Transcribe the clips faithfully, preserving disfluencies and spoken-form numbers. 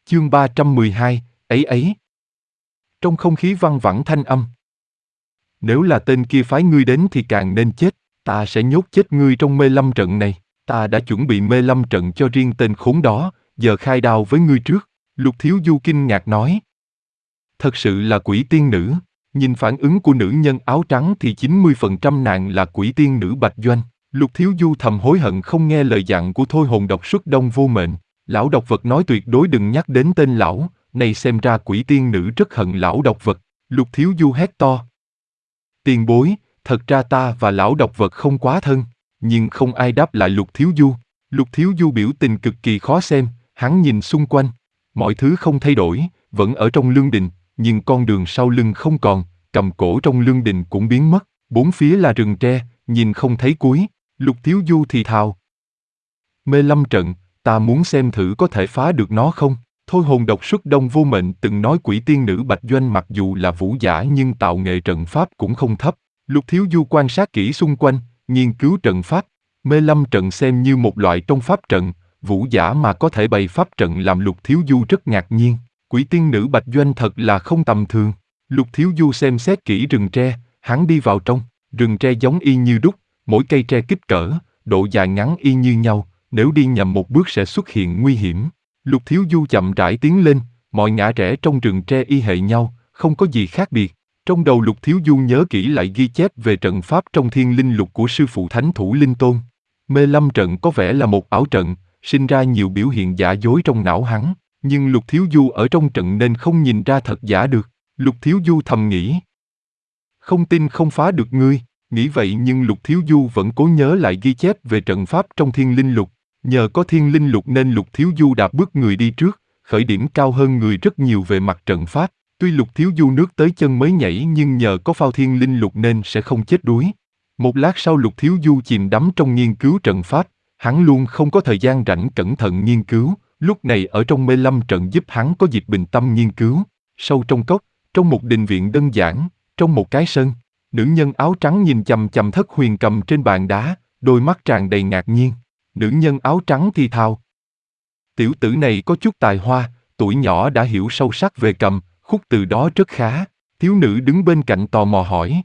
Chương ba trăm mười hai, ấy ấy. Trong không khí văng vẳng thanh âm. Nếu là tên kia phái ngươi đến thì càng nên chết, ta sẽ nhốt chết ngươi trong mê lâm trận này. Ta đã chuẩn bị mê lâm trận cho riêng tên khốn đó, giờ khai đao với ngươi trước. Lục Thiếu Du kinh ngạc nói. Thật sự là quỷ tiên nữ. Nhìn phản ứng của nữ nhân áo trắng thì chín mươi phần trăm nàng là quỷ tiên nữ Bạch Doanh. Lục Thiếu Du thầm hối hận không nghe lời dặn của thôi hồn độc xuất đông vô mệnh. Lão độc vật nói tuyệt đối đừng nhắc đến tên lão, này xem ra quỷ tiên nữ rất hận lão độc vật. Lục Thiếu Du hét to. Tiền bối, thật ra ta và lão độc vật không quá thân, nhưng không ai đáp lại Lục Thiếu Du. Lục Thiếu Du biểu tình cực kỳ khó xem, hắn nhìn xung quanh. Mọi thứ không thay đổi, vẫn ở trong lương đình, nhưng con đường sau lưng không còn, cầm cổ trong lương đình cũng biến mất. Bốn phía là rừng tre, nhìn không thấy cuối. Lục Thiếu Du thì thào. Mê lâm trận, ta muốn xem thử có thể phá được nó không? Thôi hồn độc xuất đông vô mệnh từng nói quỷ tiên nữ Bạch Doanh mặc dù là vũ giả nhưng tạo nghệ trận pháp cũng không thấp. Lục Thiếu Du quan sát kỹ xung quanh, nghiên cứu trận pháp. Mê lâm trận xem như một loại trong pháp trận, vũ giả mà có thể bày pháp trận làm Lục Thiếu Du rất ngạc nhiên. Quỷ tiên nữ Bạch Doanh thật là không tầm thường. Lục Thiếu Du xem xét kỹ rừng tre, hắn đi vào trong, rừng tre giống y như đúc, mỗi cây tre kích cỡ, độ dài ngắn y như nhau, nếu đi nhầm một bước sẽ xuất hiện nguy hiểm. Lục Thiếu Du chậm rãi tiến lên, mọi ngã rẽ trong rừng tre y hệ nhau, không có gì khác biệt. Trong đầu Lục Thiếu Du nhớ kỹ lại ghi chép về trận pháp trong Thiên Linh Lục của sư phụ Thánh Thủ Linh Tôn. Mê lâm trận có vẻ là một ảo trận, sinh ra nhiều biểu hiện giả dối trong não hắn, nhưng Lục Thiếu Du ở trong trận nên không nhìn ra thật giả được. Lục Thiếu Du thầm nghĩ. Không tin không phá được ngươi, nghĩ vậy nhưng Lục Thiếu Du vẫn cố nhớ lại ghi chép về trận pháp trong Thiên Linh Lục. Nhờ có Thiên Linh Lục nên Lục Thiếu Du đạp bước người đi trước, khởi điểm cao hơn người rất nhiều về mặt trận pháp. Tuy Lục Thiếu Du nước tới chân mới nhảy nhưng nhờ có phao Thiên Linh Lục nên sẽ không chết đuối. Một lát sau Lục Thiếu Du chìm đắm trong nghiên cứu trận pháp, hắn luôn không có thời gian rảnh cẩn thận nghiên cứu, lúc này ở trong mê lâm trận giúp hắn có dịp bình tâm nghiên cứu. Sâu trong cốc, trong một đình viện đơn giản, trong một cái sân, nữ nhân áo trắng nhìn chằm chằm Thất Huyền cầm trên bàn đá, đôi mắt tràn đầy ngạc nhiên. Nữ nhân áo trắng thì thào. Tiểu tử này có chút tài hoa, tuổi nhỏ đã hiểu sâu sắc về cầm, khúc từ đó rất khá. Thiếu nữ đứng bên cạnh tò mò hỏi.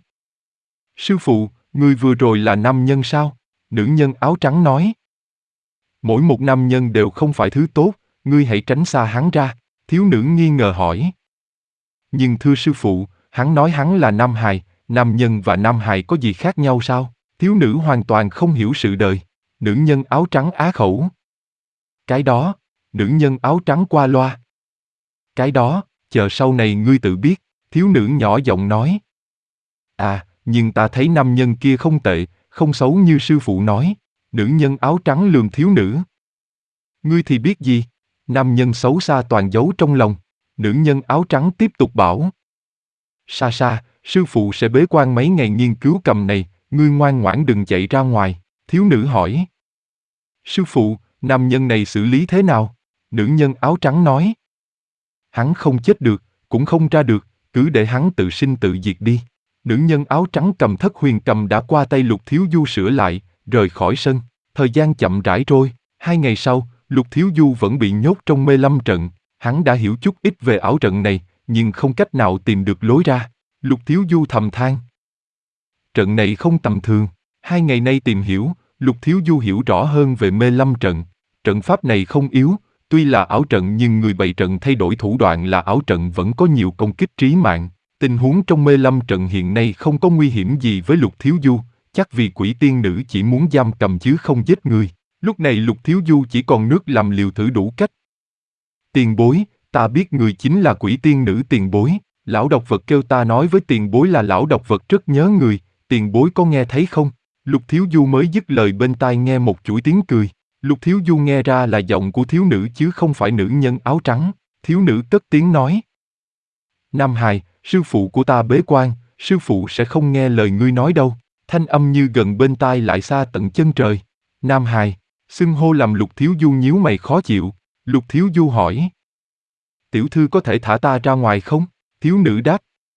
Sư phụ, người vừa rồi là nam nhân sao? Nữ nhân áo trắng nói. Mỗi một nam nhân đều không phải thứ tốt, ngươi hãy tránh xa hắn ra. Thiếu nữ nghi ngờ hỏi. Nhưng thưa sư phụ, hắn nói hắn là nam hài, nam nhân và nam hài có gì khác nhau sao? Thiếu nữ hoàn toàn không hiểu sự đời. Nữ nhân áo trắng á khẩu. Cái đó, nữ nhân áo trắng qua loa. Cái đó, chờ sau này ngươi tự biết, thiếu nữ nhỏ giọng nói. À, nhưng ta thấy nam nhân kia không tệ, không xấu như sư phụ nói. Nữ nhân áo trắng lườm thiếu nữ. Ngươi thì biết gì? Nam nhân xấu xa toàn giấu trong lòng. Nữ nhân áo trắng tiếp tục bảo. Sa sa, sư phụ sẽ bế quan mấy ngày nghiên cứu cầm này, ngươi ngoan ngoãn đừng chạy ra ngoài. Thiếu nữ hỏi. Sư phụ, nam nhân này xử lý thế nào? Nữ nhân áo trắng nói. Hắn không chết được, cũng không ra được, cứ để hắn tự sinh tự diệt đi. Nữ nhân áo trắng cầm Thất Huyền cầm đã qua tay Lục Thiếu Du sửa lại, rời khỏi sân. Thời gian chậm rãi trôi, hai ngày sau, Lục Thiếu Du vẫn bị nhốt trong mê lâm trận. Hắn đã hiểu chút ít về ảo trận này, nhưng không cách nào tìm được lối ra. Lục Thiếu Du thầm than. Trận này không tầm thường. Hai ngày nay tìm hiểu, Lục Thiếu Du hiểu rõ hơn về mê lâm trận. Trận pháp này không yếu, tuy là ảo trận nhưng người bày trận thay đổi thủ đoạn là ảo trận vẫn có nhiều công kích trí mạng. Tình huống trong mê lâm trận hiện nay không có nguy hiểm gì với Lục Thiếu Du, chắc vì quỷ tiên nữ chỉ muốn giam cầm chứ không giết người. Lúc này Lục Thiếu Du chỉ còn nước làm liều thử đủ cách. Tiền bối, ta biết người chính là quỷ tiên nữ tiền bối. Lão độc vật kêu ta nói với tiền bối là lão độc vật rất nhớ người, tiền bối có nghe thấy không? Lục Thiếu Du mới dứt lời bên tai nghe một chuỗi tiếng cười. Lục Thiếu Du nghe ra là giọng của thiếu nữ chứ không phải nữ nhân áo trắng. Thiếu nữ cất tiếng nói. Nam hài, sư phụ của ta bế quan, sư phụ sẽ không nghe lời ngươi nói đâu. Thanh âm như gần bên tai lại xa tận chân trời. Nam hài, xưng hô làm Lục Thiếu Du nhíu mày khó chịu. Lục Thiếu Du hỏi. Tiểu thư có thể thả ta ra ngoài không? Thiếu nữ đáp.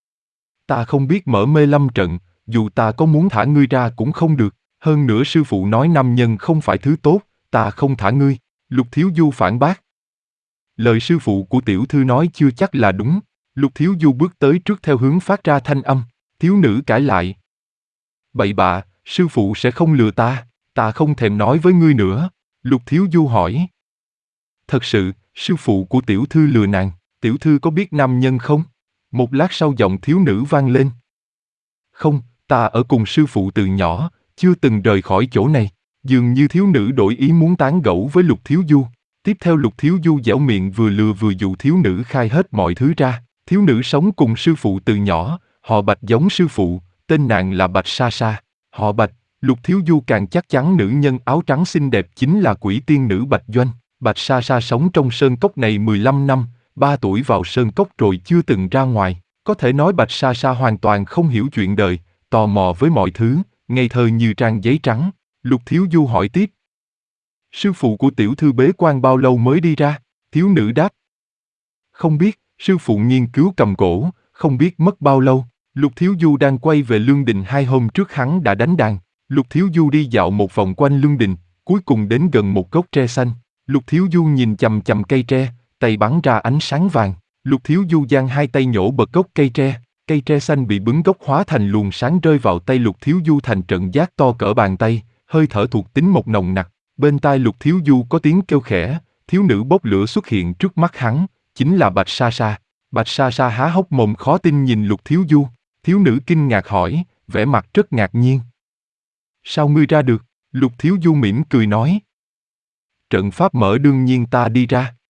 Ta không biết mở mê lâm trận, dù ta có muốn thả ngươi ra cũng không được. Hơn nữa sư phụ nói nam nhân không phải thứ tốt, ta không thả ngươi. Lục Thiếu Du phản bác. lời sư phụ của tiểu thư nói chưa chắc là đúng. Lục Thiếu Du bước tới trước theo hướng phát ra thanh âm. Thiếu nữ cãi lại. Bậy bạ, sư phụ sẽ không lừa ta, ta không thèm nói với ngươi nữa. Lục Thiếu Du hỏi. Thật sự, sư phụ của tiểu thư lừa nàng, tiểu thư có biết nam nhân không? Một lát sau giọng thiếu nữ vang lên. Không, ta ở cùng sư phụ từ nhỏ, chưa từng rời khỏi chỗ này. Dường như thiếu nữ đổi ý muốn tán gẫu với Lục Thiếu Du. Tiếp theo Lục Thiếu Du dẻo miệng vừa lừa vừa dụ thiếu nữ khai hết mọi thứ ra. Thiếu nữ sống cùng sư phụ từ nhỏ, họ Bạch giống sư phụ, tên nàng là Bạch Sa Sa. Họ Bạch, Lục Thiếu Du càng chắc chắn nữ nhân áo trắng xinh đẹp chính là quỷ tiên nữ Bạch Doanh. Bạch Sa Sa sống trong sơn cốc này mười lăm năm, ba tuổi vào sơn cốc rồi chưa từng ra ngoài. Có thể nói Bạch Sa Sa hoàn toàn không hiểu chuyện đời, tò mò với mọi thứ, ngây thơ như trang giấy trắng. Lục Thiếu Du hỏi tiếp. Sư phụ của tiểu thư bế quan bao lâu mới đi ra? Thiếu nữ đáp. Không biết, sư phụ nghiên cứu cầm cổ, không biết mất bao lâu. Lục Thiếu Du đang quay về Lương Đình hai hôm trước hắn đã đánh đàn. Lục Thiếu Du đi dạo một vòng quanh Lương Đình, cuối cùng đến gần một gốc tre xanh. Lục Thiếu Du nhìn chằm chằm cây tre, tay bắn ra ánh sáng vàng. Lục Thiếu Du giang hai tay nhổ bật gốc cây tre, cây tre xanh bị bứng gốc hóa thành luồng sáng rơi vào tay Lục Thiếu Du thành trận giác to cỡ bàn tay, hơi thở thuộc tính một nồng nặc. Bên tai Lục Thiếu Du có tiếng kêu khẽ, thiếu nữ bốc lửa xuất hiện trước mắt hắn, chính là Bạch Sa Sa. Bạch Sa Sa há hốc mồm khó tin nhìn Lục Thiếu Du, thiếu nữ kinh ngạc hỏi, vẻ mặt rất ngạc nhiên. Sao ngươi ra được? Lục Thiếu Du mỉm cười nói. Trận pháp mở đương nhiên ta đi ra.